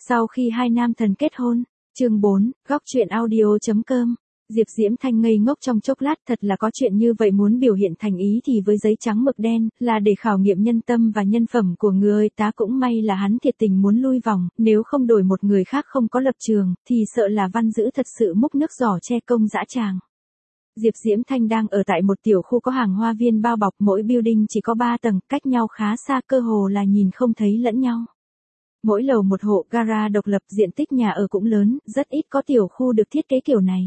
Sau khi hai nam thần kết hôn, chương 4, góc truyện audio.com. Diệp Diễm Thanh ngây ngốc trong chốc lát, thật là có chuyện như vậy, muốn biểu hiện thành ý thì với giấy trắng mực đen, là để khảo nghiệm nhân tâm và nhân phẩm của người ta. Cũng may là hắn thiệt tình muốn lui vòng, nếu không đổi một người khác không có lập trường, thì sợ là Văn Dữ thật sự múc nước giỏ che công dã tràng. Diệp Diễm Thanh đang ở tại một tiểu khu có hàng hoa viên bao bọc, mỗi building chỉ có 3 tầng, cách nhau khá xa, cơ hồ là nhìn không thấy lẫn nhau. Mỗi lầu một hộ, gara độc lập, diện tích nhà ở cũng lớn, rất ít có tiểu khu được thiết kế kiểu này.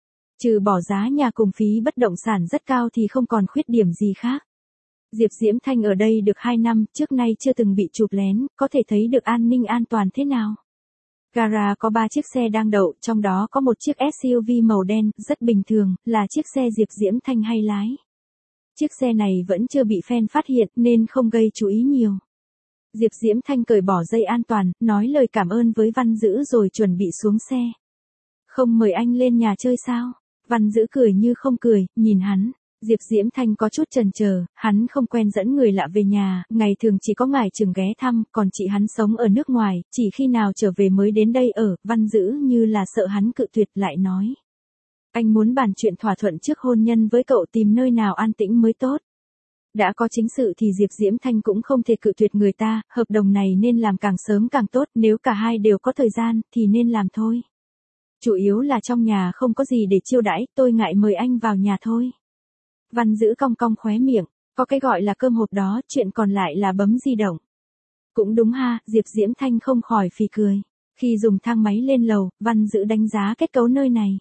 Trừ bỏ giá nhà cùng phí bất động sản rất cao thì không còn khuyết điểm gì khác. Diệp Diễm Thanh ở đây được 2 năm, trước nay chưa từng bị chụp lén, có thể thấy được an ninh an toàn thế nào. Gara có 3 chiếc xe đang đậu, trong đó có một chiếc SUV màu đen, rất bình thường, là chiếc xe Diệp Diễm Thanh hay lái. Chiếc xe này vẫn chưa bị fan phát hiện nên không gây chú ý nhiều. Diệp Diễm Thanh cởi bỏ dây an toàn, nói lời cảm ơn với Văn Dữ rồi chuẩn bị xuống xe. Không mời anh lên nhà chơi sao? Văn Dữ cười như không cười, nhìn hắn. Diệp Diễm Thanh có chút chần chờ, hắn không quen dẫn người lạ về nhà, ngày thường chỉ có ngài Trường ghé thăm, còn chị hắn sống ở nước ngoài, chỉ khi nào trở về mới đến đây ở. Văn Dữ như là sợ hắn cự tuyệt, lại nói. Anh muốn bàn chuyện thỏa thuận trước hôn nhân với cậu, tìm nơi nào an tĩnh mới tốt. Đã có chính sự thì Diệp Diễm Thanh cũng không thể cự tuyệt người ta, hợp đồng này nên làm càng sớm càng tốt, nếu cả hai đều có thời gian, thì nên làm thôi. Chủ yếu là trong nhà không có gì để chiêu đãi, tôi ngại mời anh vào nhà thôi. Văn Dữ cong cong khóe miệng, có cái gọi là cơm hộp đó, chuyện còn lại là bấm di động. Cũng đúng ha, Diệp Diễm Thanh không khỏi phì cười. Khi dùng thang máy lên lầu, Văn Dữ đánh giá kết cấu nơi này.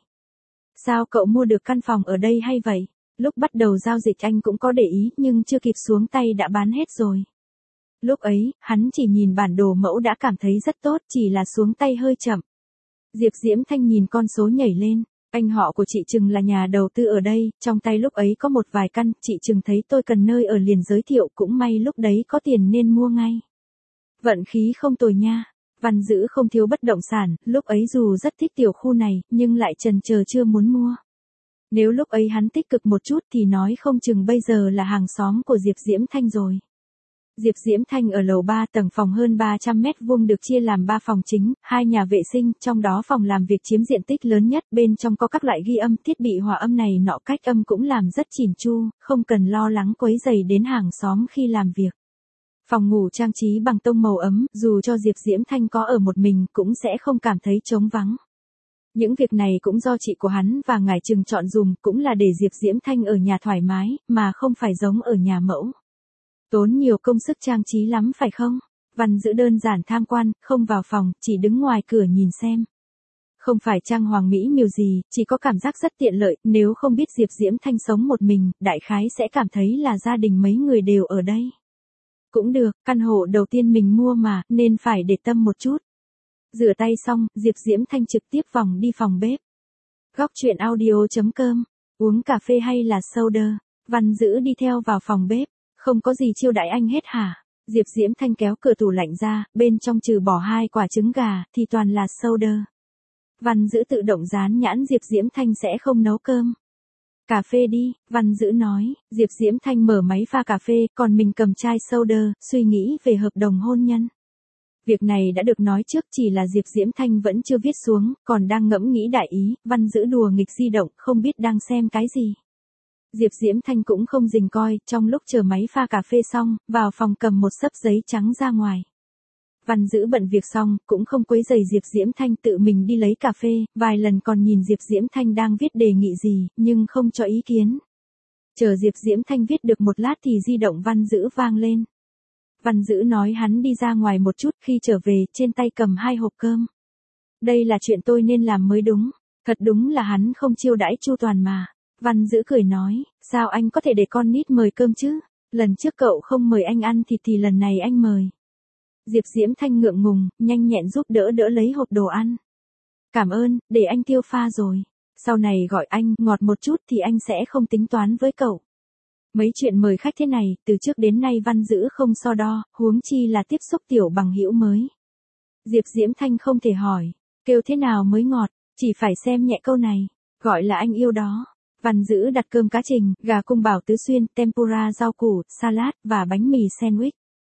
Sao cậu mua được căn phòng ở đây hay vậy? Lúc bắt đầu giao dịch anh cũng có để ý, nhưng chưa kịp xuống tay đã bán hết rồi. Lúc ấy, hắn chỉ nhìn bản đồ mẫu đã cảm thấy rất tốt, chỉ là xuống tay hơi chậm. Diệp Diễm Thanh nhìn con số nhảy lên. Anh họ của chị Trừng là nhà đầu tư ở đây, trong tay lúc ấy có một vài căn, chị Trừng thấy tôi cần nơi ở liền giới thiệu, cũng may lúc đấy có tiền nên mua ngay. Vận khí không tồi nha. Văn Dữ không thiếu bất động sản, lúc ấy dù rất thích tiểu khu này, nhưng lại chần chờ chưa muốn mua. Nếu lúc ấy hắn tích cực một chút thì nói không chừng bây giờ là hàng xóm của Diệp Diễm Thanh rồi. Diệp Diễm Thanh ở lầu 3 tầng, phòng hơn 300 mét vuông, được chia làm 3 phòng chính, 2 nhà vệ sinh, trong đó phòng làm việc chiếm diện tích lớn nhất, bên trong có các loại ghi âm, thiết bị hòa âm này nọ, cách âm cũng làm rất chỉn chu, không cần lo lắng quấy rầy đến hàng xóm khi làm việc. Phòng ngủ trang trí bằng tông màu ấm, dù cho Diệp Diễm Thanh có ở một mình cũng sẽ không cảm thấy trống vắng. Những việc này cũng do chị của hắn và ngài Trừng chọn dùm, cũng là để Diệp Diễm Thanh ở nhà thoải mái, mà không phải giống ở nhà mẫu. Tốn nhiều công sức trang trí lắm phải không? Văn Dữ đơn giản tham quan, không vào phòng, chỉ đứng ngoài cửa nhìn xem. Không phải trang hoàng mỹ miều gì, chỉ có cảm giác rất tiện lợi, nếu không biết Diệp Diễm Thanh sống một mình, đại khái sẽ cảm thấy là gia đình mấy người đều ở đây. Cũng được, căn hộ đầu tiên mình mua mà, nên phải để tâm một chút. Rửa tay xong, Diệp Diễm Thanh trực tiếp vòng đi phòng bếp. Góc truyện audio.com. Uống cà phê hay là soda? Văn Dữ đi theo vào phòng bếp. Không có gì chiêu đãi anh hết hả? Diệp Diễm Thanh kéo cửa tủ lạnh ra, bên trong trừ bỏ 2 quả trứng gà, thì toàn là soda. Văn Dữ tự động dán nhãn Diệp Diễm Thanh sẽ không nấu cơm. Cà phê đi, Văn Dữ nói. Diệp Diễm Thanh mở máy pha cà phê, còn mình cầm chai soda, suy nghĩ về hợp đồng hôn nhân. Việc này đã được nói trước, chỉ là Diệp Diễm Thanh vẫn chưa viết xuống, còn đang ngẫm nghĩ đại ý. Văn Dữ đùa nghịch di động, không biết đang xem cái gì. Diệp Diễm Thanh cũng không rình coi, trong lúc chờ máy pha cà phê xong, vào phòng cầm một xấp giấy trắng ra ngoài. Văn Dữ bận việc xong, cũng không quấy rầy Diệp Diễm Thanh, tự mình đi lấy cà phê, vài lần còn nhìn Diệp Diễm Thanh đang viết đề nghị gì, nhưng không cho ý kiến. Chờ Diệp Diễm Thanh viết được một lát thì di động Văn Dữ vang lên. Văn Dữ nói hắn đi ra ngoài một chút, khi trở về, trên tay cầm 2 hộp cơm. Đây là chuyện tôi nên làm mới đúng, thật đúng là hắn không chiêu đãi chu toàn mà. Văn Dữ cười nói, sao anh có thể để con nít mời cơm chứ? Lần trước cậu không mời anh ăn thịt thì lần này anh mời. Diệp Diễm Thanh ngượng ngùng, nhanh nhẹn giúp đỡ lấy hộp đồ ăn. Cảm ơn, để anh tiêu pha rồi. Sau này gọi anh ngọt một chút thì anh sẽ không tính toán với cậu. Mấy chuyện mời khách thế này, từ trước đến nay Văn Dữ không so đo, huống chi là tiếp xúc tiểu bằng hữu mới. Diệp Diễm Thanh không thể hỏi, kêu thế nào mới ngọt, chỉ phải xem nhẹ câu này, gọi là anh yêu đó. Văn Dữ đặt cơm cá trình, gà cung bảo tứ xuyên, tempura rau củ, salad và bánh mì sandwich.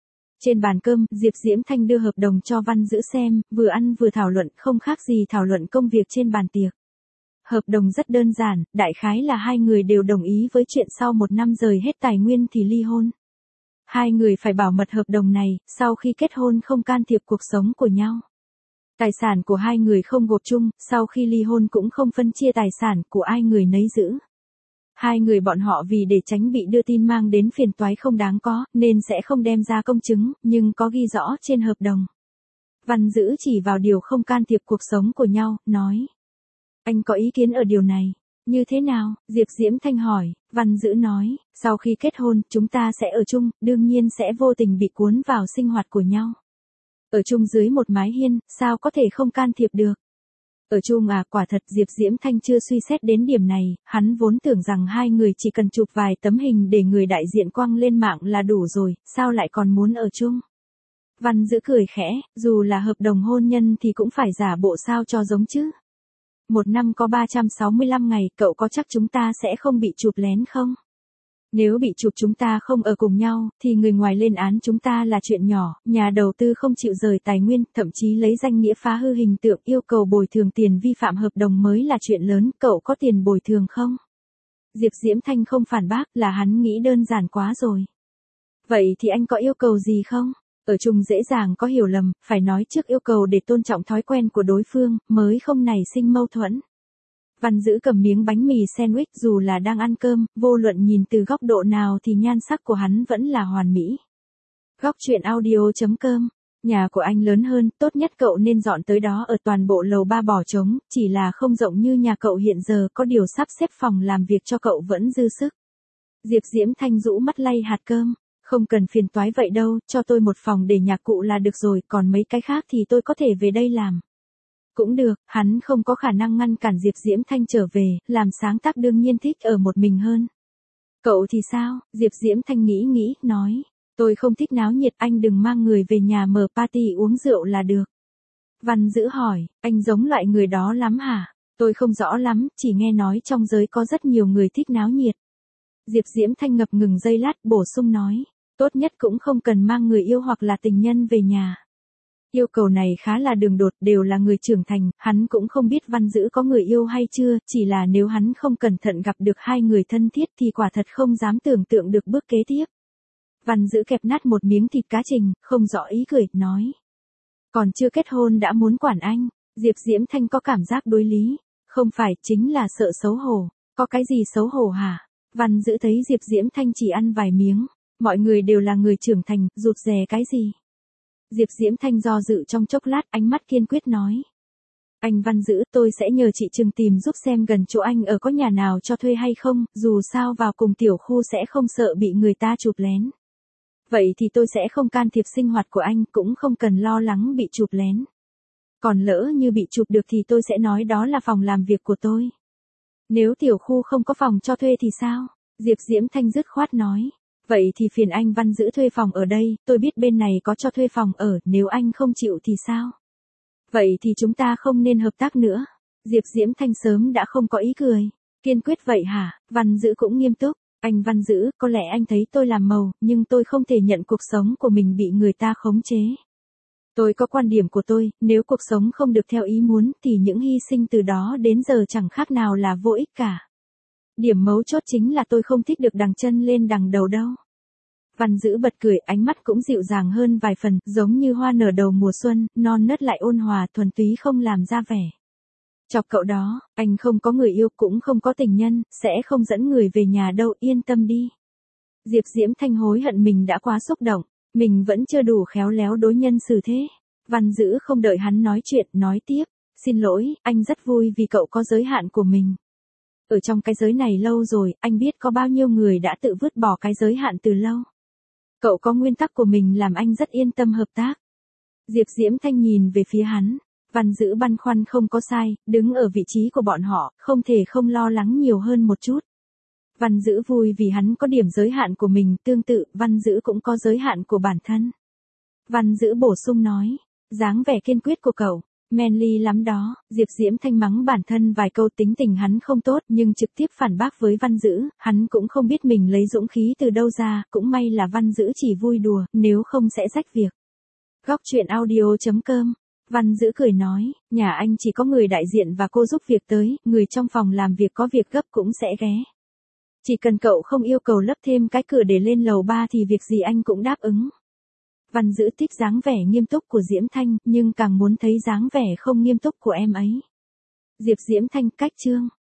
Trên bàn cơm, Diệp Diễm Thanh đưa hợp đồng cho Văn Dữ xem, vừa ăn vừa thảo luận, không khác gì thảo luận công việc trên bàn tiệc. Hợp đồng rất đơn giản, đại khái là hai người đều đồng ý với chuyện sau 1 năm rời hết tài nguyên thì ly hôn. Hai người phải bảo mật hợp đồng này, sau khi kết hôn không can thiệp cuộc sống của nhau. Tài sản của hai người không gộp chung, sau khi ly hôn cũng không phân chia tài sản của ai người nấy giữ. Hai người bọn họ vì để tránh bị đưa tin mang đến phiền toái không đáng có, nên sẽ không đem ra công chứng, nhưng có ghi rõ trên hợp đồng. Văn Dữ chỉ vào điều không can thiệp cuộc sống của nhau, nói. Anh có ý kiến ở điều này. Như thế nào? Diệp Diễm Thanh hỏi. Văn Dữ nói, sau khi kết hôn, chúng ta sẽ ở chung, đương nhiên sẽ vô tình bị cuốn vào sinh hoạt của nhau. Ở chung dưới một mái hiên, sao có thể không can thiệp được? Ở chung à, quả thật Diệp Diễm Thanh chưa suy xét đến điểm này, hắn vốn tưởng rằng hai người chỉ cần chụp vài tấm hình để người đại diện quăng lên mạng là đủ rồi, sao lại còn muốn ở chung? Văn Dữ cười khẽ, dù là hợp đồng hôn nhân thì cũng phải giả bộ sao cho giống chứ. 1 năm có 365 ngày, cậu có chắc chúng ta sẽ không bị chụp lén không? Nếu bị chụp chúng ta không ở cùng nhau, thì người ngoài lên án chúng ta là chuyện nhỏ, nhà đầu tư không chịu rời tài nguyên, thậm chí lấy danh nghĩa phá hư hình tượng yêu cầu bồi thường tiền vi phạm hợp đồng mới là chuyện lớn, cậu có tiền bồi thường không? Diệp Diễm Thanh không phản bác, là hắn nghĩ đơn giản quá rồi. Vậy thì anh có yêu cầu gì không? Ở chung dễ dàng có hiểu lầm, phải nói trước yêu cầu để tôn trọng thói quen của đối phương, mới không nảy sinh mâu thuẫn. Văn Dữ cầm miếng bánh mì sandwich, dù là đang ăn cơm, vô luận nhìn từ góc độ nào thì nhan sắc của hắn vẫn là hoàn mỹ. Góc truyện audio.com. Nhà của anh lớn hơn, tốt nhất cậu nên dọn tới đó, ở toàn bộ lầu 3 bỏ trống, chỉ là không rộng như nhà cậu hiện giờ, có điều sắp xếp phòng làm việc cho cậu vẫn dư sức. Diệp Diễm Thanh rũ mắt lay hạt cơm. Không cần phiền toái vậy đâu, cho tôi một phòng để nhạc cụ là được rồi, còn mấy cái khác thì tôi có thể về đây làm. Cũng được, hắn không có khả năng ngăn cản Diệp Diễm Thanh trở về, làm sáng tác đương nhiên thích ở một mình hơn. Cậu thì sao? Diệp Diễm Thanh nghĩ, nói. Tôi không thích náo nhiệt, anh đừng mang người về nhà mở party uống rượu là được. Văn Dữ hỏi, anh giống loại người đó lắm hả? Tôi không rõ lắm, chỉ nghe nói trong giới có rất nhiều người thích náo nhiệt. Diệp Diễm Thanh ngập ngừng giây lát, bổ sung nói. Tốt nhất cũng không cần mang người yêu hoặc là tình nhân về nhà. Yêu cầu này khá là đường đột, đều là người trưởng thành, hắn cũng không biết Văn Dữ có người yêu hay chưa, chỉ là nếu hắn không cẩn thận gặp được hai người thân thiết thì quả thật không dám tưởng tượng được bước kế tiếp. Văn Dữ kẹp nát một miếng thịt cá trình, không rõ ý cười, nói. Còn chưa kết hôn đã muốn quản anh. Diệp Diễm Thanh có cảm giác đối lý. Không phải, chính là sợ xấu hổ. Có cái gì xấu hổ hả? Văn Dữ thấy Diệp Diễm Thanh chỉ ăn vài miếng. Mọi người đều là người trưởng thành, rụt rè cái gì? Diệp Diễm Thanh do dự trong chốc lát, ánh mắt kiên quyết nói. Anh Văn Dữ, tôi sẽ nhờ chị Trừng tìm giúp xem gần chỗ anh ở có nhà nào cho thuê hay không, dù sao vào cùng tiểu khu sẽ không sợ bị người ta chụp lén. Vậy thì tôi sẽ không can thiệp sinh hoạt của anh, cũng không cần lo lắng bị chụp lén. Còn lỡ như bị chụp được thì tôi sẽ nói đó là phòng làm việc của tôi. Nếu tiểu khu không có phòng cho thuê thì sao? Diệp Diễm Thanh dứt khoát nói. Vậy thì phiền anh Văn Dữ thuê phòng ở đây, tôi biết bên này có cho thuê phòng ở, nếu anh không chịu thì sao? Vậy thì chúng ta không nên hợp tác nữa. Diệp Diễm Thanh sớm đã không có ý cười. Kiên quyết vậy hả? Văn Dữ cũng nghiêm túc. Anh Văn Dữ, có lẽ anh thấy tôi làm màu, nhưng tôi không thể nhận cuộc sống của mình bị người ta khống chế. Tôi có quan điểm của tôi, nếu cuộc sống không được theo ý muốn thì những hy sinh từ đó đến giờ chẳng khác nào là vô ích cả. Điểm mấu chốt chính là tôi không thích được đằng chân lên đằng đầu đâu. Văn Dữ bật cười, ánh mắt cũng dịu dàng hơn vài phần, giống như hoa nở đầu mùa xuân, non nớt lại ôn hòa, thuần túy không làm ra vẻ. Chọc cậu đó, anh không có người yêu cũng không có tình nhân, sẽ không dẫn người về nhà đâu, yên tâm đi. Diệp Diễm Thanh hối hận mình đã quá xúc động, mình vẫn chưa đủ khéo léo đối nhân xử thế. Văn Dữ không đợi hắn nói chuyện, nói tiếp, xin lỗi, anh rất vui vì cậu có giới hạn của mình. Ở trong cái giới này lâu rồi, anh biết có bao nhiêu người đã tự vứt bỏ cái giới hạn từ lâu. Cậu có nguyên tắc của mình làm anh rất yên tâm hợp tác. Diệp Diễm Thanh nhìn về phía hắn. Văn Dữ băn khoăn không có sai, đứng ở vị trí của bọn họ, không thể không lo lắng nhiều hơn một chút. Văn Dữ vui vì hắn có điểm giới hạn của mình, tương tự, Văn Dữ cũng có giới hạn của bản thân. Văn Dữ bổ sung nói, dáng vẻ kiên quyết của cậu, manly lắm đó, Diệp Diễm Thanh mắng bản thân vài câu tính tình hắn không tốt nhưng trực tiếp phản bác với Văn Dữ, hắn cũng không biết mình lấy dũng khí từ đâu ra, cũng may là Văn Dữ chỉ vui đùa, nếu không sẽ rách việc. Góc chuyện audio.com Văn Dữ cười nói, nhà anh chỉ có người đại diện và cô giúp việc tới, người trong phòng làm việc có việc gấp cũng sẽ ghé. Chỉ cần cậu không yêu cầu lấp thêm cái cửa để lên lầu 3 thì việc gì anh cũng đáp ứng. Văn Dữ thích dáng vẻ nghiêm túc của Diễm Thanh, nhưng càng muốn thấy dáng vẻ không nghiêm túc của em ấy. Diệp Diễm Thanh cách chương.